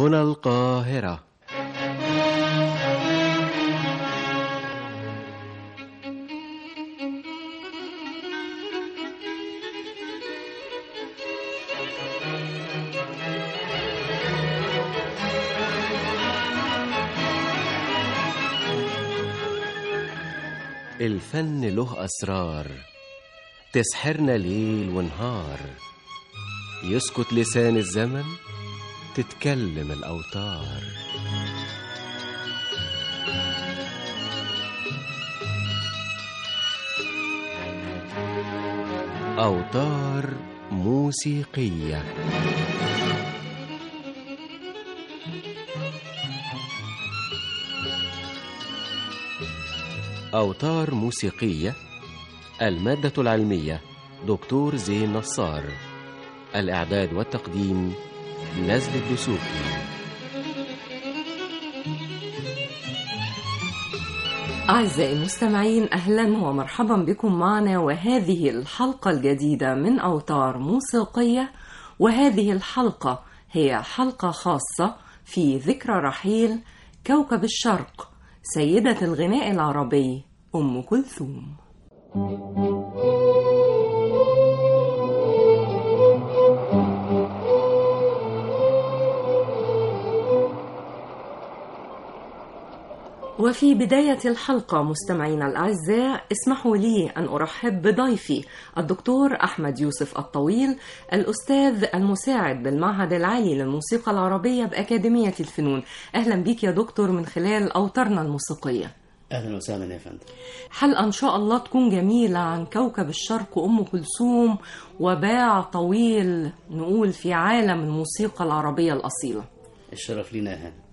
هنا القاهرة. الفن له أسرار تسحرنا ليل ونهار، يسكت لسان الزمن تتكلم الأوتار. أوتار موسيقية. أوتار موسيقية. المادة العلمية دكتور زين نصار. الإعداد والتقديم نزل الدسوقي. أعزائي المستمعين، أهلا ومرحبا بكم معنا، وهذه الحلقة الجديدة من أوتار موسيقية. وهذه الحلقة هي حلقة خاصة في ذكرى رحيل كوكب الشرق، سيدة الغناء العربي أم كلثوم. وفي بداية الحلقة مستمعينا الأعزاء، اسمحوا لي أن أرحب بضيفي الدكتور أحمد يوسف الطويل، الأستاذ المساعد بالمعهد العالي للموسيقى العربية بأكاديمية الفنون. أهلا بك يا دكتور من خلال أوتارنا الموسيقية. أهلا وسهلا يا فندم. حلقة إن شاء الله تكون جميلة عن كوكب الشرق أم كلثوم، وباع طويل نقول في عالم الموسيقى العربية الأصيلة. الشرف لنا يا هاني.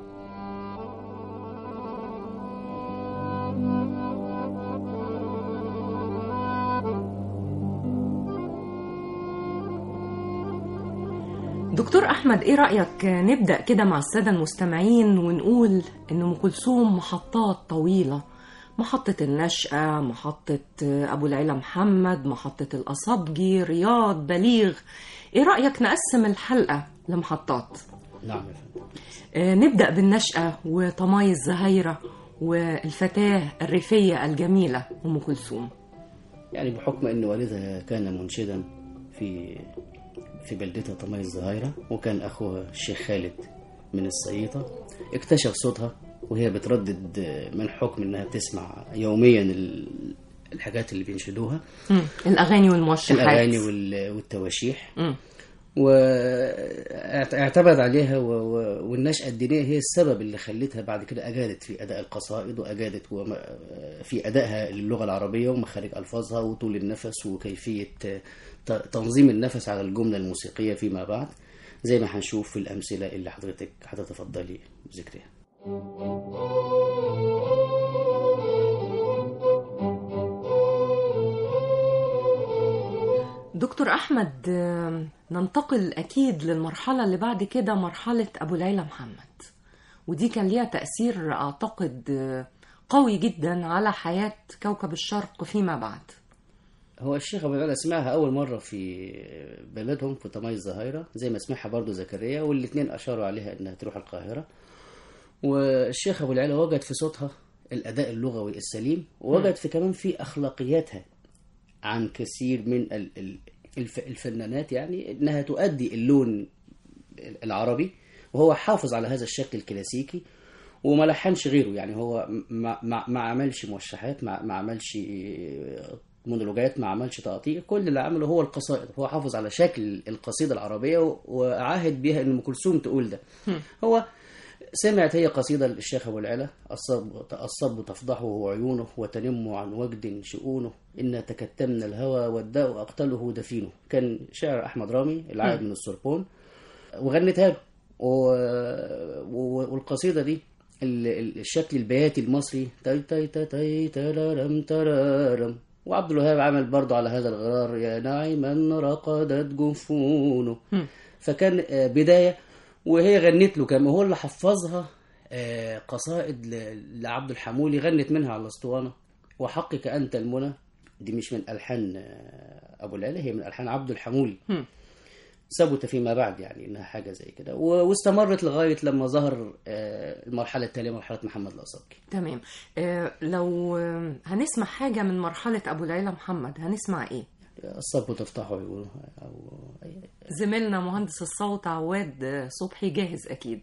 دكتور أحمد، إيه رأيك نبدأ كده مع السادة المستمعين ونقول إن أم كلثوم محطات طويلة، محطة النشأة، محطة أبو العلا محمد، محطة الأصابجي، رياض، بليغ. إيه رأيك نقسم الحلقة لمحطات؟ نعم يا فندم. نبدأ بالنشأة وطماي الزهيرة والفتاة الريفية الجميلة أم كلثوم. يعني بحكم أن والدها كان منشدا في بلدتها طماي الزهيرة، وكان أخوها الشيخ خالد من الصعيطة، اكتشف صوتها وهي بتردد من حكم أنها بتسمع يوميا الحاجات اللي بينشدوها، الأغاني والموشحات، الأغاني والتواشيح، واعتمد عليها. والنشأة الدينية هي السبب اللي خلتها بعد كده أجادت في أداء القصائد، وأجادت في أدائها للغة العربية ومخارج ألفاظها وطول النفس وكيفية تنظيم النفس على الجملة الموسيقية فيما بعد، زي ما هنشوف في الأمثلة اللي حضرتك هتتفضلي بذكرها. دكتور أحمد، ننتقل أكيد للمرحلة اللي بعد كده، مرحلة أبو العلا محمد، ودي كان ليها تأثير أعتقد قوي جدا على حياة كوكب الشرق فيما بعد. هو الشيخ أبو العلا سمعها أول مرة في بلدهم في طماي الزهيرة، زي ما سمعها برضو زكريا، والاثنين أشاروا عليها أنها تروح القاهرة. والشيخ أبو العلا وجد في صوتها الأداء اللغوي السليم، ووجد في كمان في أخلاقياتها عن كثير من الفنانات، يعني أنها تؤدي اللون العربي، وهو حافظ على هذا الشكل الكلاسيكي وما لحنش غيره. يعني هو ما عملش موشحات، ما عملش مونولوجات، ما عملش تقطيع، كل اللي عمله هو القصائد. هو حافظ على شكل القصيدة العربية وعاهد بها ان ام كلثوم تقول ده. هو سمعت هي قصيدة للشيخ أبو العلا: الصب تفضحه عيونه وتنم عن وجد شؤونه، إن تكتمنا الهوى والداء أقتله دفينه. كان شعر أحمد رامي العائد من السوربون، وغنتها له. والقصيدة دي الشكل البياتي المصري، تاي تاي تاي ترارم ترارم. وعبد الوهاب عمل برضه على هذا الغرار: يا ناعما رقدت جفونه. فكان بداية، وهي غنت له كمان، هو اللي حفظها قصائد لعبد الحمولي، غنت منها على الاسطوانة. وحقك أنت المنى، دي مش من ألحان أبو العلا، هي من ألحان عبد الحمولي. ثبت فيما بعد يعني انها حاجه زي كده، واستمرت لغايه لما ظهر المرحله التاليه، مرحله محمد الأصابجي. تمام. لو هنسمع حاجة من مرحلة أبو العلا محمد هنسمع إيه؟ الصب تفتحه يقولوها او زميلنا مهندس الصوت عواد صبحي جاهز أكيد.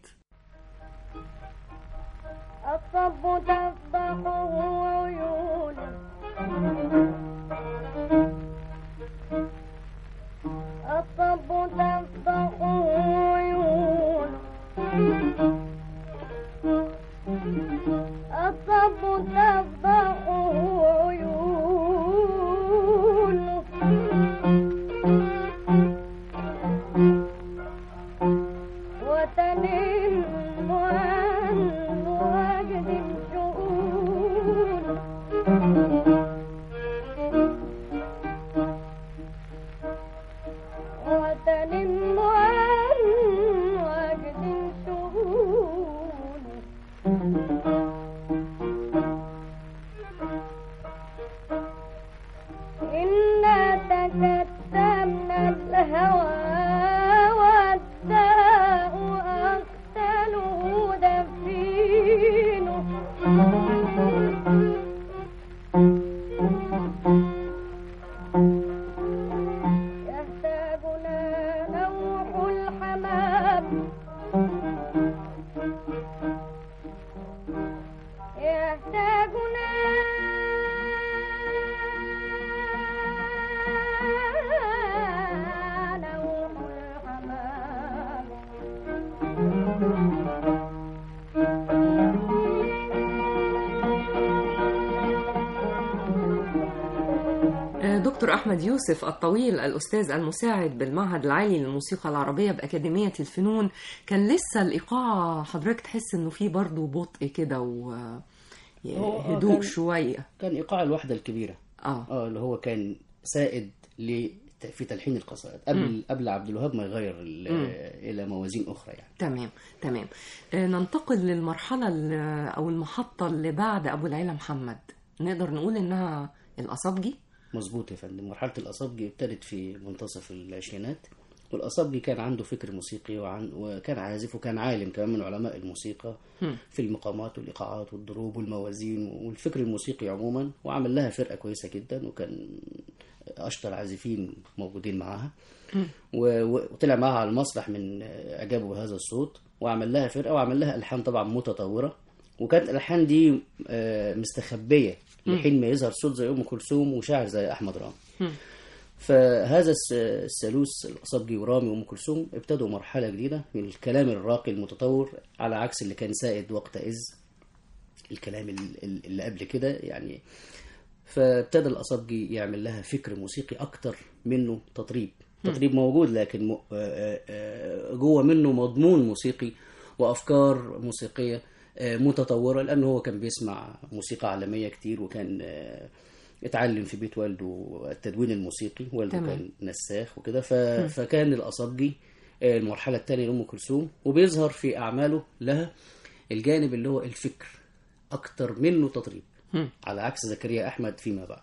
الصب تفضحه عيونه، الصب تفضحه عيونه، الصب تفضحه عيونه، وتنم عن وجد شؤونه، وتنم عن وجد شؤونه، إنا تكتمنا الهوى والداء أقتله دفينه، يهتاجنا نوح الحمام، يهتاجنا نوح الحمام، دكتور أحمد يوسف الطويل، الأستاذ المساعد بالمعهد العالي للموسيقى العربية بأكاديمية الفنون، كان لسه الإيقاع حضرتك تحس إنه فيه برضه بطء كده وهدوء شوية؟ كان ايقاع الوحده الكبيره اللي هو كان سائد في تلحين القصائد قبل عبد الوهاب ما يغير الى موازين اخرى يعني. تمام. ننتقل للمرحلة أو المحطة اللي بعد أبو العلا محمد، نقدر نقول إنها الأصابجي. مظبوط يا فندم. مرحله الأصابجي ابتدت في منتصف العشرينات، والأصابجي كان عنده فكر موسيقي وكان عازف وكان عالم كمان من علماء الموسيقى في المقامات والإيقاعات والضروب والموازين والفكر الموسيقي عموما، وعمل لها فرقة كويسة جدا، وكان أشطر عازفين موجودين معاها، وطلع معاها على المسرح من إعجابه بهذا الصوت، وعمل لها فرقة وعمل لها ألحان طبعا متطورة، وكانت الألحان دي مستخبية لحين ما يظهر صوت زي أم كلثوم وشاعر زي أحمد رامي. فهذا الثالوث الأصابجي ورامي وأم كلثوم ابتدوا مرحلة جديدة من الكلام الراقي المتطور، على عكس اللي كان سائد وقتئذ الكلام اللي قبل كده يعني. فابتدى الأصابجي يعمل لها فكر موسيقي أكتر منه تطريب موجود، لكن جوه منه مضمون موسيقي وأفكار موسيقية متطورة، لأنه هو كان بيسمع موسيقى عالمية كتير، وكان اتعلم في بيت والده التدوين الموسيقي، والده كان نساخ وكده. فكان الأصابجي المرحلة الثانية لأم كلثوم، وبيظهر في أعماله لها الجانب اللي هو الفكر أكتر منه تطريب، على عكس زكريا أحمد فيما بعد.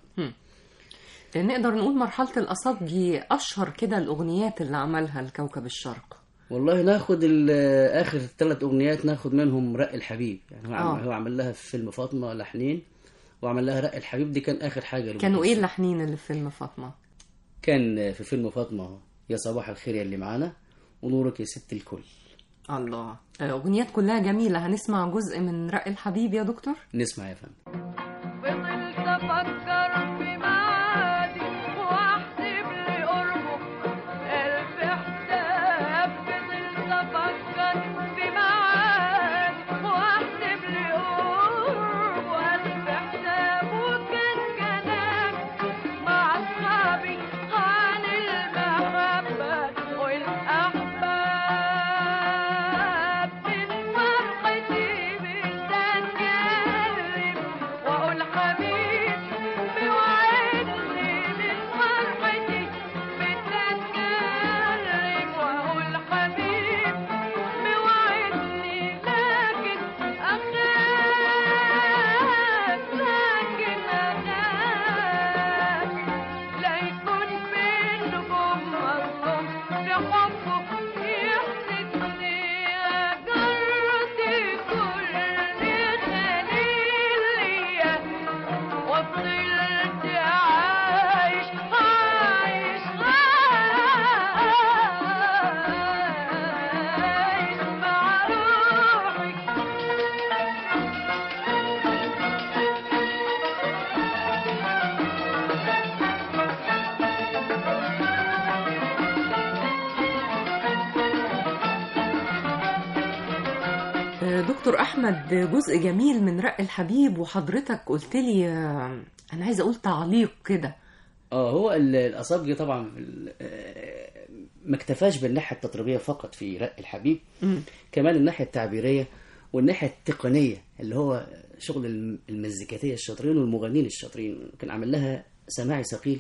نقدر نقول مرحلة الأصابجي أشهر كده الأغنيات اللي عملها لكوكب الشرق. والله ناخد آخر 3 أغنيات ناخد منهم رق الحبيب، يعني هو عمل لها في فيلم فاطمة لحنين، وعمل لها رق الحبيب، دي كان آخر حاجة. كانوا إيه اللحنين اللي في فيلم فاطمة؟ كان في فيلم فاطمة يا صباح الخير يا اللي معانا، ونورك يا ست الكل. الله، أغنيات كلها جميلة. هنسمع جزء من رق الحبيب يا دكتور؟ نسمع يا فندم. فضلت أفكر في معادي وأحسب لي قربه ألف حساب، فضلت أفكر في معادي وأحسب لي قربه ألف حساب، وكان كلام مع أصحابي عن المحبة والأحباب، من فرحتي بتتكلم دكتور أحمد، جزء جميل من رق الحبيب، وحضرتك قلت لي أنا عايزة أقول تعليق كده. هو الأصابجي طبعا ما اكتفاش بالناحية التطريبية فقط في رق الحبيب، كمان الناحية التعبيرية والناحية التقنية اللي هو شغل المزيكاتية الشاطرين والمغنين الشاطرين، كان عامل لها سماعي ثقيل.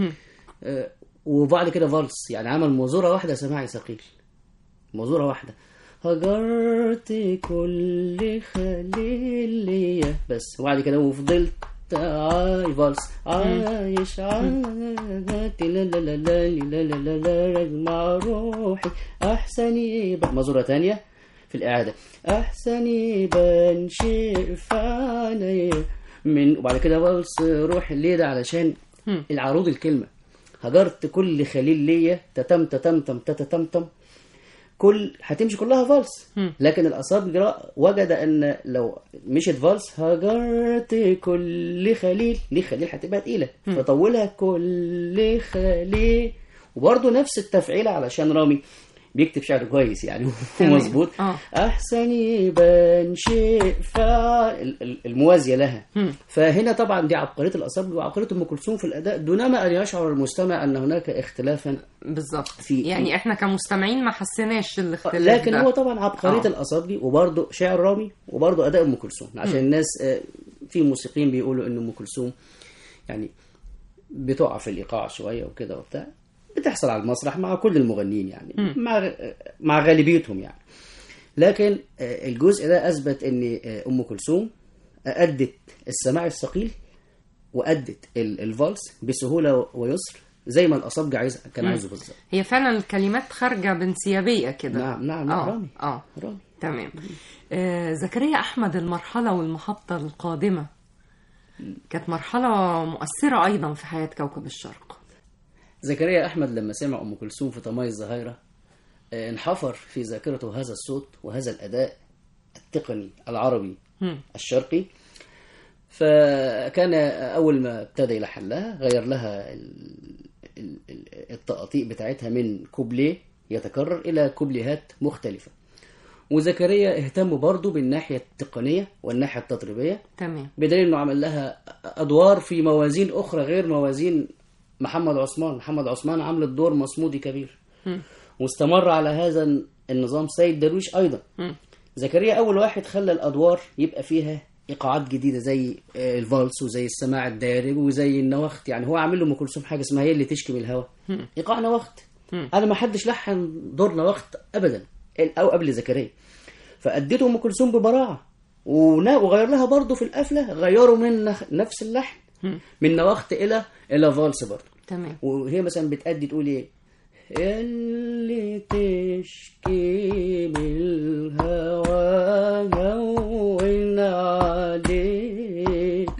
وبعد كده فالس، يعني عمل موزورة واحدة سماعي ثقيل، موزورة واحدة. هجرت كل خليلية بس، وبعد كده وفضلت فالس عايش عادي لا لا لا لا لا لا لا مع روحي أحسن يبان. مزورة تانية في الإعادة، أحسن يبان شيء فاني من، وبعد كده فالس روحي. ليه ده؟ علشان العروض الكلمة. هجرت كل خليل ليا تتم تتم تم تتم تم، كل هتمشي كلها فالس. لكن الأصابجي وجد أن لو مشيت فالس هجرت كل خليل، ليه خليل هتبقى تقيلة، فطولها كل خليل. وبرضه نفس التفعيلة علشان رامي بيكتب شعر كويس يعني مظبوط. أحسن يبان شيء الموازية لها. فهنا طبعا دي عبقرية الأصابجي وعبقرية أم كلثوم في الأداء، دونما أن يشعر المستمع أن هناك اختلافا. بالظبط، يعني احنا كمستمعين ما حسيناش الاختلاف لكن ده. هو طبعا عبقرية الأصابجي وبرضه شعر رامي وبرضه أداء أم كلثوم، عشان الناس في موسيقيين بيقولوا أن أم كلثوم يعني بتقع في الإيقاع شوية وكده وبتاع، بتحصل على المسرح مع كل المغنيين يعني، مع غالبيتهم يعني. لكن الجزء ده أثبت أن أم كلثوم أدت السماع الثقيل وأدت الفالس بسهولة ويسر زي ما الأصابجي كان عايزه بالظبط. هي فعلا الكلمات خارجة بانسيابية كده. نعم رامي. تمام. زكريا أحمد، المرحلة والمحطة القادمة كانت مرحلة مؤثرة أيضا في حياة كوكب الشرق. زكريا أحمد لما سمع أم كلثوم في طماي الزهيرة انحفر في ذاكرته هذا الصوت وهذا الأداء التقني العربي الشرقي. فكان أول ما ابتدى يلحن لها غير لها التقاطيع بتاعتها من كوبليه يتكرر إلى كوبليهات مختلفة. وزكريا اهتم برضو بالناحية التقنية والناحية التطريبية، تمام، بدليل أنه عمل لها أدوار في موازين أخرى غير موازين محمد عثمان عمل الدور مصمودي كبير. واستمر على هذا النظام سيد درويش أيضا. زكريا أول واحد خلى الأدوار يبقى فيها إيقاعات جديدة زي الفالس وزي السماع الدارج وزي النواخت. يعني هو عامل له أم كلثوم حاجة اسمها هي اللي تشكي من الهوى، إيقاع نواخت. أنا ما حدش لحن دور نواخت أبدا أو قبل زكريا، فأديته أم كلثوم ببراعة. وغير لها برضه في القفلة، غيروا من نفس اللحن من نواخت إلى فالس برضه. تمام. وهي مثلا بتأدي تقول إيه؟ اللي تشكي بالهوى هون عليك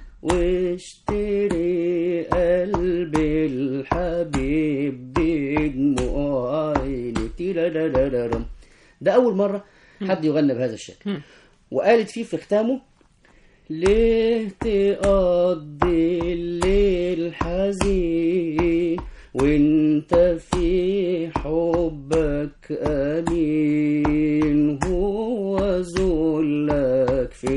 واشتري قلب الحبيب بدموع عيني. ده أول مرة حد يغنى بهذا الشكل. وقالت فيه في ختامه: ليه تقضي الليل حزين وانت في حبك امين، هو ذلك في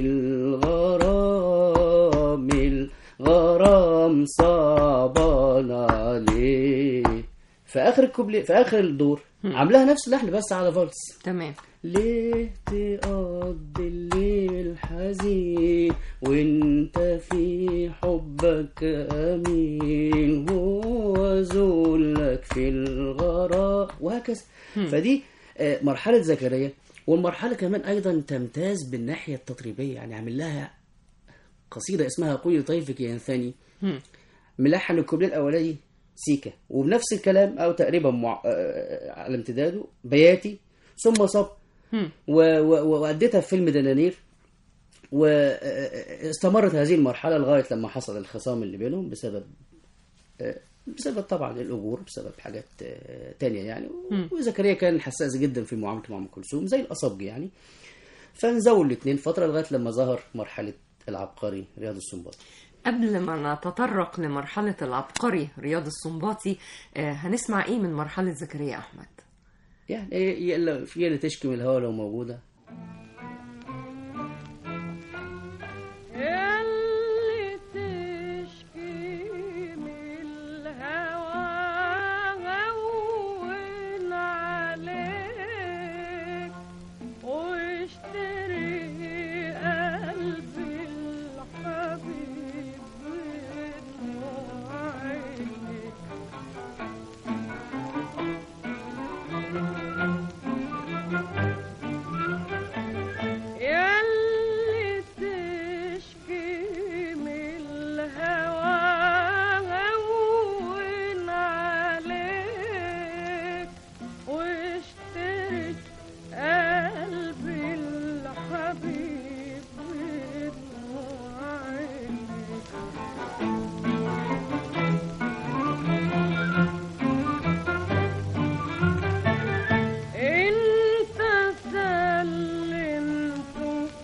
الغرام صعبان عليه. في اخر الكوبليه في اخر الدور عاملاها نفس اللحن بس على فالس. تمام. ليه تقضي الليل حزين وانت في حبك امين، هو ذلك في الغرام، وهكذا. فدي مرحلة زكريا. والمرحلة كمان ايضا تمتاز بالناحية التطريبية، يعني عامل لها قصيدة اسمها قولي طيفك ينثني، ملحن الكوبليه الاولاني سيكا وبنفس الكلام او تقريبا على امتداده بياتي ثم صب. وأديتها في فيلم دنانير. واستمرت هذه المرحلة لغاية لما حصل الخصام اللي بينهم بسبب طبعا الأجور، بسبب حاجات تانية يعني. وزكريا كان حساس جدا في معاملته مع أم كلثوم زي الأصابجي يعني. فنزول الاثنين فترة لغاية لما ظهر مرحلة العبقري رياض السنباطي. قبل ما نتطرق لمرحلة العبقري رياض السنباطي، هنسمع ايه من مرحلة زكريا أحمد؟ يعني هي اللي تشكي من الهوا لو موجودة. واشتري قلبي الحبيب بدموع عينيك. ياللي تشكي من الهوى هون عليك واشتري قلبي الحبيب بدموع عينيك. انت سلمت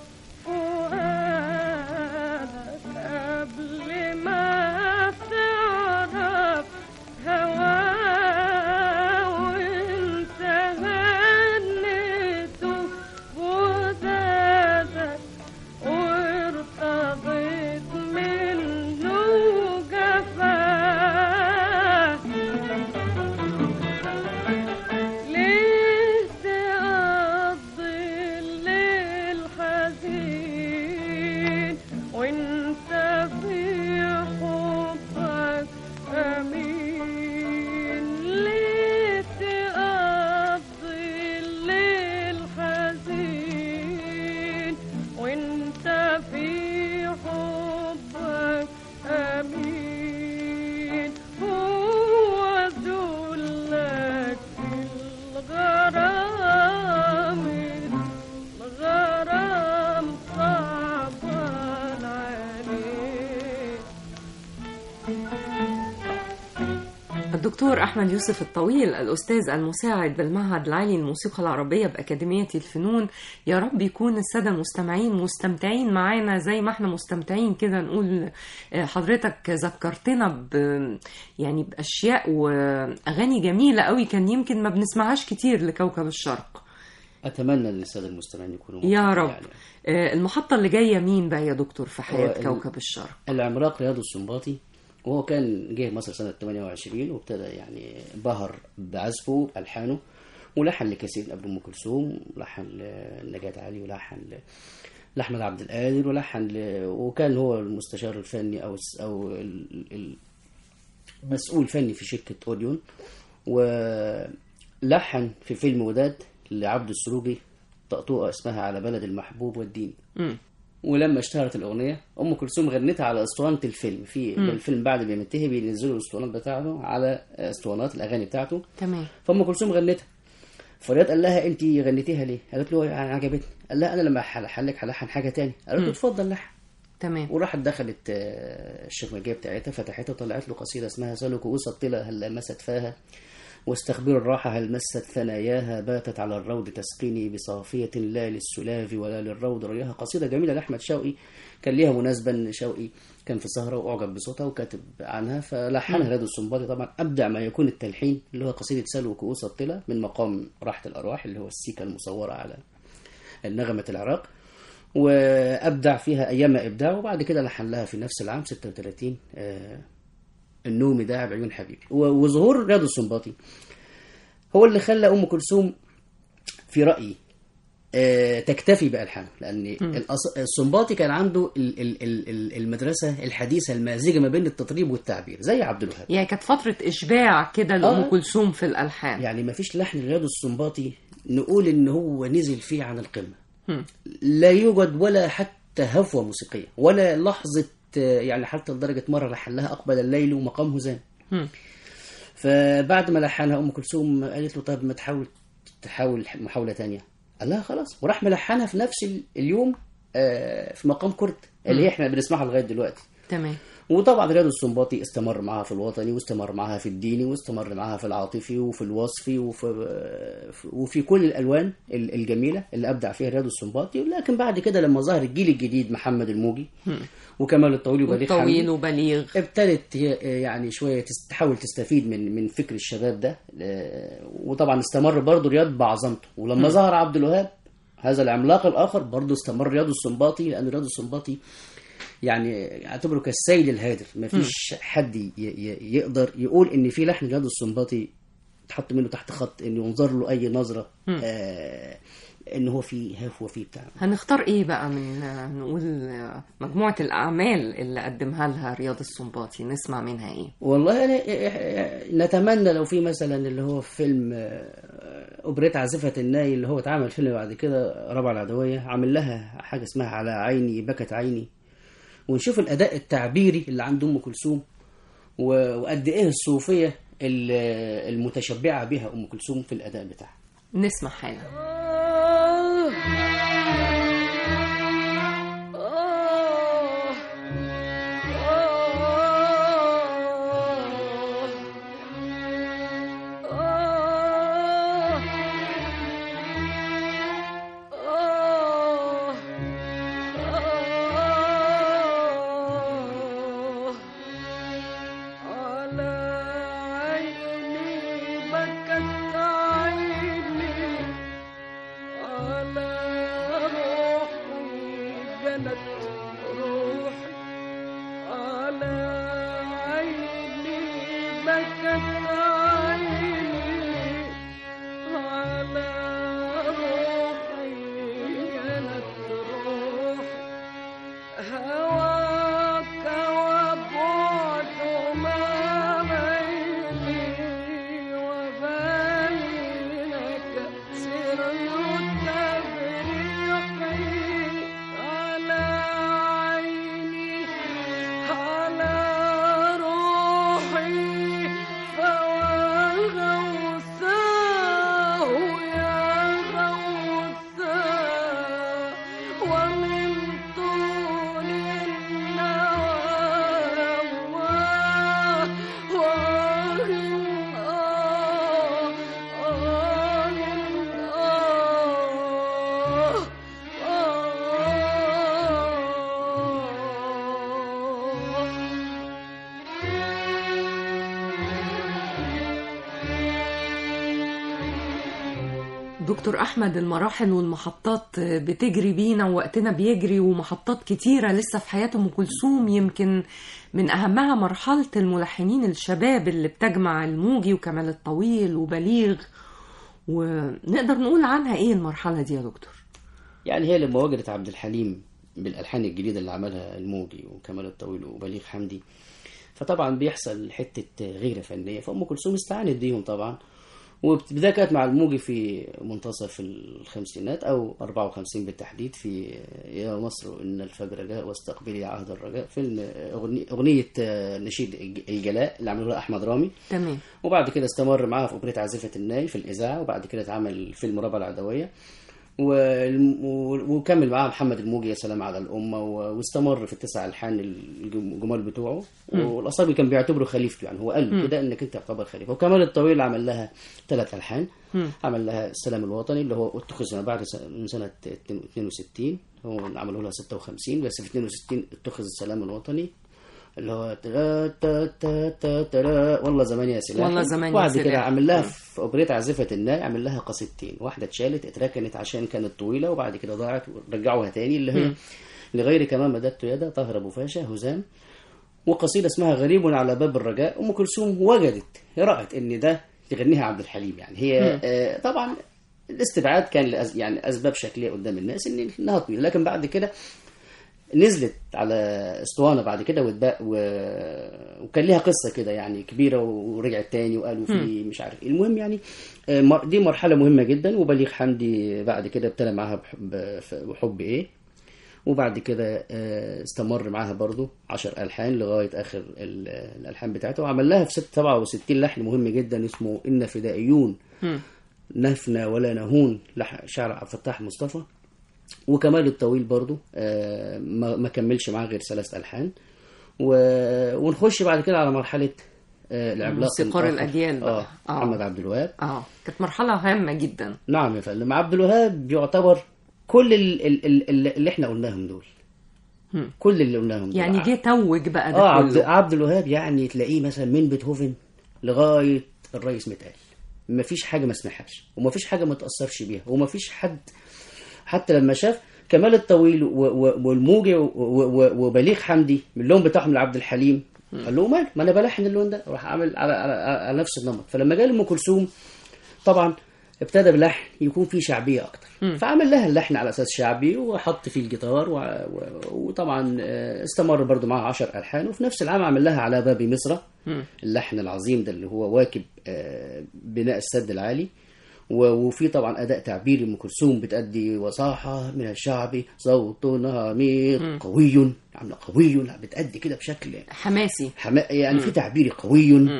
فؤادك قبل ما تعرف هواه، وانت هنيته بودادك وارتضيت منه جفاه. ليه تقضي الليل حزين وانت في حبك امين؟ ليه تقضي الليل حزين وانت في حبك امين؟ هو ذلك الغرام، الغرام صعبان عليك. الدكتور أحمد يوسف الطويل، الأستاذ المساعد بالمعهد العالي للموسيقى العربية بأكاديمية الفنون، يا رب يكون السادة المستمعين مستمتعين معانا زي ما احنا مستمتعين كده. نقول حضرتك ذكرتنا يعني بأشياء وأغاني جميلة قوي كان يمكن ما بنسمعهاش كتير لكوكب الشرق. اتمنى ان الساده المستمعين يكونوا يا مبسوطين رب. المحطة اللي جاية مين بقى يا دكتور في حياة كوكب الشرق؟ العملاق رياض السنباطي، وهو كان جه مصر سنة 28 وابتدى يعني بهر بعزفه ألحانه، ولحن لكثير قبل أم كلثوم، لحن لنجاة علي، ولحن لأحمد عبد القادر، ولحن وكان هو المستشار الفني أو المسؤول فني في شركة أوديون، ولحن في فيلم وداد لعبد السروجي طقطوقة اسمها على بلد المحبوب والدين. ولما اشتهرت الأغنية أم كلثوم غنتها على اسطوانة الفيلم. في الفيلم بعد ما ينتهي بينزلوا الاسطوانات بتاعته على اسطوانات الأغاني بتاعته. تمام. فأم كلثوم غنتها، فرياض قال لها أنت غنيتيها ليه؟ قالت له يعني عجبتني. قال لها أنا لما هلحن حاجة تاني. قالت له اتفضل لحن. تمام. وراحت دخلت الشرمجية بتاعتها، فتحتها طلعت له قصيدة اسمها سلك كؤوس الطلا هل لمست فاها، واستخبر الراحة هل مست ثناياها، باتت على الروض تسقيني بصافية لا للسلاف ولا للروض رياها. قصيدة جميلة لأحمد شوقي، كان ليها مناسبة إن شوقي كان في سهرة وأعجب بصوتها وكاتب عنها، فلحنها رياض السنباطي. طبعا أبدع ما يكون التلحين، اللي هو قصيدة سلو كؤوس الطلا من مقام راحة الأرواح، اللي هو السيكة المصورة على نغمة العراق، وأبدع فيها أيام إبداع. وبعد كده لحن لها في نفس العام 36 النوم داعب عيون حبيبي. وظهور رياض السنباطي هو اللي خلى أم كلثوم في رأيي تكتفي بألحانه، لأن السنباطي كان عنده المدرسة الحديثة المازجة ما بين التطريب والتعبير زي عبد الوهاب. يعني كانت فترة إشباع كده لأم كلثوم في الألحان. يعني ما فيش لحن رياض السنباطي نقول إن هو نزل فيه عن القمة. لا يوجد ولا حتى هفوة موسيقية ولا لحظة، يعني حتى لدرجة مرة لحن لها أقبل الليل ومقام هزام. فبعد ما لحنها أم كلثوم قالت له طيب ما تحاول محاولة تانية. قال لها خلاص، وراح ملحنها في نفس اليوم في مقام كرد اللي احنا بنسمعها لغاية دلوقتي. تمام. وطبعا رياض السنباطي استمر معها في الوطني، واستمر معها في الديني، واستمر معها في العاطفي وفي الوصفي وفي كل الألوان الجميلة اللي أبدع فيها رياض السنباطي. لكن بعد كده لما ظهر الجيل الجديد محمد الموجي وكمال الطويل وبليغ ابتدت يعني شوية تحاول تستفيد من فكر الشباب ده. وطبعا استمر برضو رياض بعظمته. ولما ظهر عبد الوهاب هذا العملاق الآخر برضو استمر رياض السنباطي، لأن رياض السنباطي يعني اعتبره كالسيل الهادر. ما فيش حد يقدر يقول ان في لحن رياض السنباطي تحط منه تحت خط ان ينظر له اي نظرة ان هو في هاف وفي بتاع. هنختار ايه بقى من نقول مجموعة الأعمال اللي قدمها لها رياض السنباطي، نسمع منها ايه؟ والله أنا نتمنى لو في مثلا اللي هو فيلم أوبريت عازفة الناي اللي هو اتعمل فيلم بعد كده ربع العدوية، عامل لها حاجة اسمها على عيني بكت عيني، ونشوف الأداء التعبيري اللي عند أم كلثوم وقد إيه الصوفية المتشبعة بها أم كلثوم في الأداء بتاعها. نسمع حاجة. دكتور أحمد، المراحل والمحطات بتجري بينا ووقتنا بيجري، ومحطات كتيرة لسه في حياة أم كلثوم، يمكن من أهمها مرحلة الملحنين الشباب اللي بتجمع الموجي وكمال الطويل وبليغ، ونقدر نقول عنها إيه المرحلة دي يا دكتور؟ يعني هي لما وجدت عبد الحليم بالألحان الجديدة اللي عملها الموجي وكمال الطويل وبليغ حمدي، فطبعا بيحصل حتة غيرة فنية، فأم كلثوم استعانت بيهم طبعا، وبدأ كانت مع الموجي في منتصف الخمسينات أو 54 بالتحديد في يا مصر إن الفجر جاء واستقبلي عهد الرجاء، فيلم أغنية نشيد الجلاء اللي عملوها أحمد رامي. تمام. وبعد كده استمر معاها في أوبريت عازفة الناي في الإذاعة، وبعد كده اتعمل فيلم ربع العدوية، وكمل معاه محمد الموجي يا سلام على الأمة، واستمر في التسع ألحان الجمال بتوعه، والأصابي كان بيعتبره خليفته، يعني هو قال كده إنك أنت تعتبر خليفة. وكمال الطويل عمل لها 3 ألحان، عمل لها السلام الوطني اللي هو اتخذ بعد من سنة 62، هو عملوا لها 56، بس في 62 اتخذ السلام الوطني اللي هو والله زمان يا سلاحي، والله زمان. وبعد كده عمل لها في أوبريت عازفة الناي عمل لها قصيدتين، واحدة اتشالت اتركنت عشان كانت طويلة، وبعد كده ضاعت ورجعوها تاني، اللي هي لغير كمان مددت يدا طاهر أبو فاشا هزام، وقصيدة اسمها غريب على باب الرجاء. أم كلثوم وجدت رأت إن ده تغنيها عبد الحليم، يعني هي طبعا الاستبعاد كان يعني أسباب شكلية قدام الناس إنها طويلة، لكن بعد كده نزلت على اسطوانة بعد كده وكان لها قصة كده يعني كبيرة، ورجعت تاني وقالوا في مش عارف. المهم يعني دي مرحلة مهمة جدا. وبليغ حمدي بعد كده ابتدى معاها بحب ايه، وبعد كده استمر معاها برضو 10 ألحان لغاية آخر الألحان بتاعته، وعمل لها في 67 لحن مهم جدا اسمه إن فدائيون نفنى ولا نهون، شعر عبد الفتاح مصطفى. وكمال الطويل برضو ما كملش معاه غير 3 ألحان. ونخش بعد كده على مرحلة العملاق موسيقار الأجيال بقى محمد عبد الوهاب. كانت مرحلة هامة جدا. نعم يا فندم. عبد الوهاب بيعتبر كل اللي احنا قلناهم دول، كل اللي قلناهم دول يعني جه توج بقى ده كله. عبد الوهاب يعني تلاقيه مثلا من بيتهوفن لغاية الرئيس متقال، مفيش حاجة ما سمعهاش، ومفيش حاجة ما تأثرش بيها، ومفيش حد حتى لما شاف كمال الطويل والموجي وبليغ حمدي من اللون بتاعهم لعبد الحليم قال له مال، ما انا بلحن اللون ده، راح اعمل على نفس النمط. فلما جاء ام كلثوم طبعا ابتدى بلحن يكون فيه شعبية أكتر، فعمل لها اللحن على أساس شعبي وحط فيه الجيتار وطبعا استمر برضو معها 10 ألحان. وفي نفس العام عمل لها على باب مصر اللحن العظيم ده اللي هو واكب بناء السد العالي. وفي طبعا أداء تعبيري، أم كلثوم بتأدي وصاحة من الشعب صوتنا عميق قوي، عاملة قوي، بتأدي كده بشكل حماسي يعني في تعبيري قوي.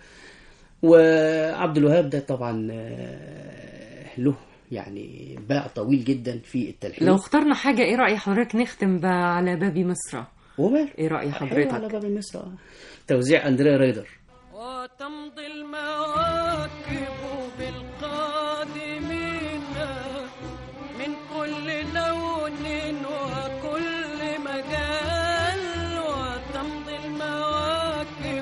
وعبد الوهاب ده طبعا له يعني باع طويل جدا في التلحين. لو اخترنا حاجة ايه رأي حضرتك نختم بقى على باب مصر؟ ومال ايه رأي حضرتك؟ على باب مصر توزيع أندريا رايدر. وتمضي المواكب بالقادمين من كل لون وكل مجال، وتمضي المواكب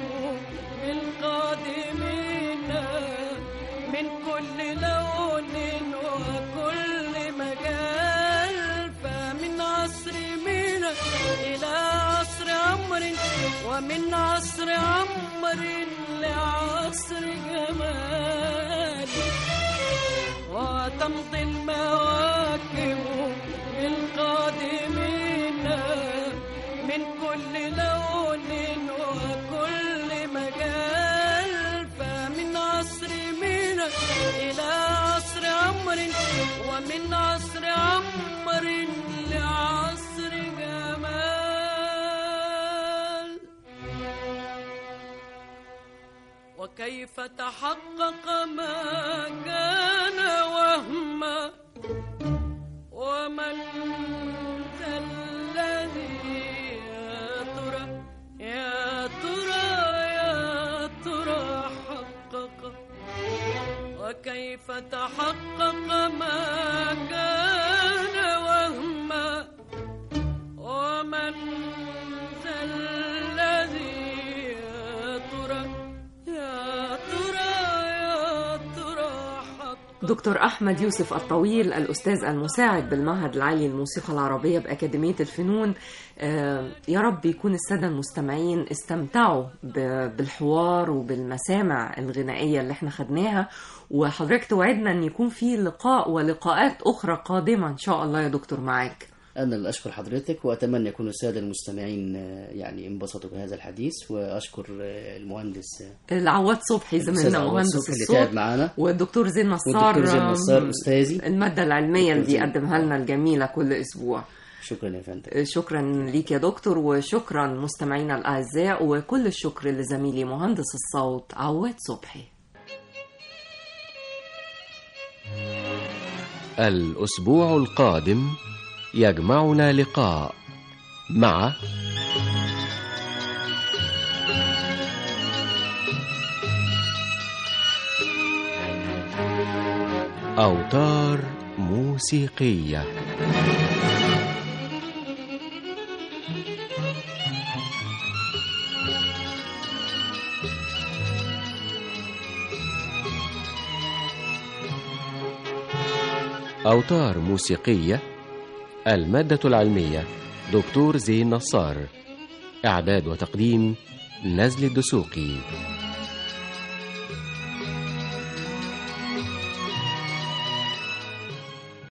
بالقادمين من كل لون وكل مجال، فمن عصر مينا إلى عصر عمر، ومن عصر عمر لعصر جمال، وتمضي المواكب بالقادمين من كل لون وكل مجال، فمن عصر مينا إلى عصر عمر، ومن عصر عمر لعصر جمال. وكيف تحقق ما كان وهما، ومن ذا الذي يا ترى حقق. وكيف تحقق ما كان وهما، ومن ذا الذي يا ترى حقق. دكتور أحمد يوسف الطويل، الأستاذ المساعد بالمعهد العالي للموسيقى العربية بأكاديمية الفنون، يا رب يكون السادة المستمعين استمتعوا بالحوار وبالمسامع الغنائية اللي احنا خدناها، وحضرتك توعدنا أن يكون في لقاء ولقاءات أخرى قادمة إن شاء الله يا دكتور معاك. أنا اللي أشكر حضرتك، وأتمنى يكون السادة المستمعين يعني انبسطوا بهذا الحديث، وأشكر المهندس العواد صبحي زميلنا مهندس الصوت معنا، والدكتور زين نصار أستاذي المادة العلمية اللي بيقدمها لنا الجميلة كل أسبوع. شكرا يا فندم. شكرا ليك يا دكتور، وشكرا مستمعينا الأعزاء، وكل الشكر لزميلي مهندس الصوت عواد صبحي. الأسبوع القادم يجمعنا لقاء مع أوتار موسيقية. أوتار موسيقية، المادة العلمية دكتور زين نصار، إعداد وتقديم نزل الدسوقي.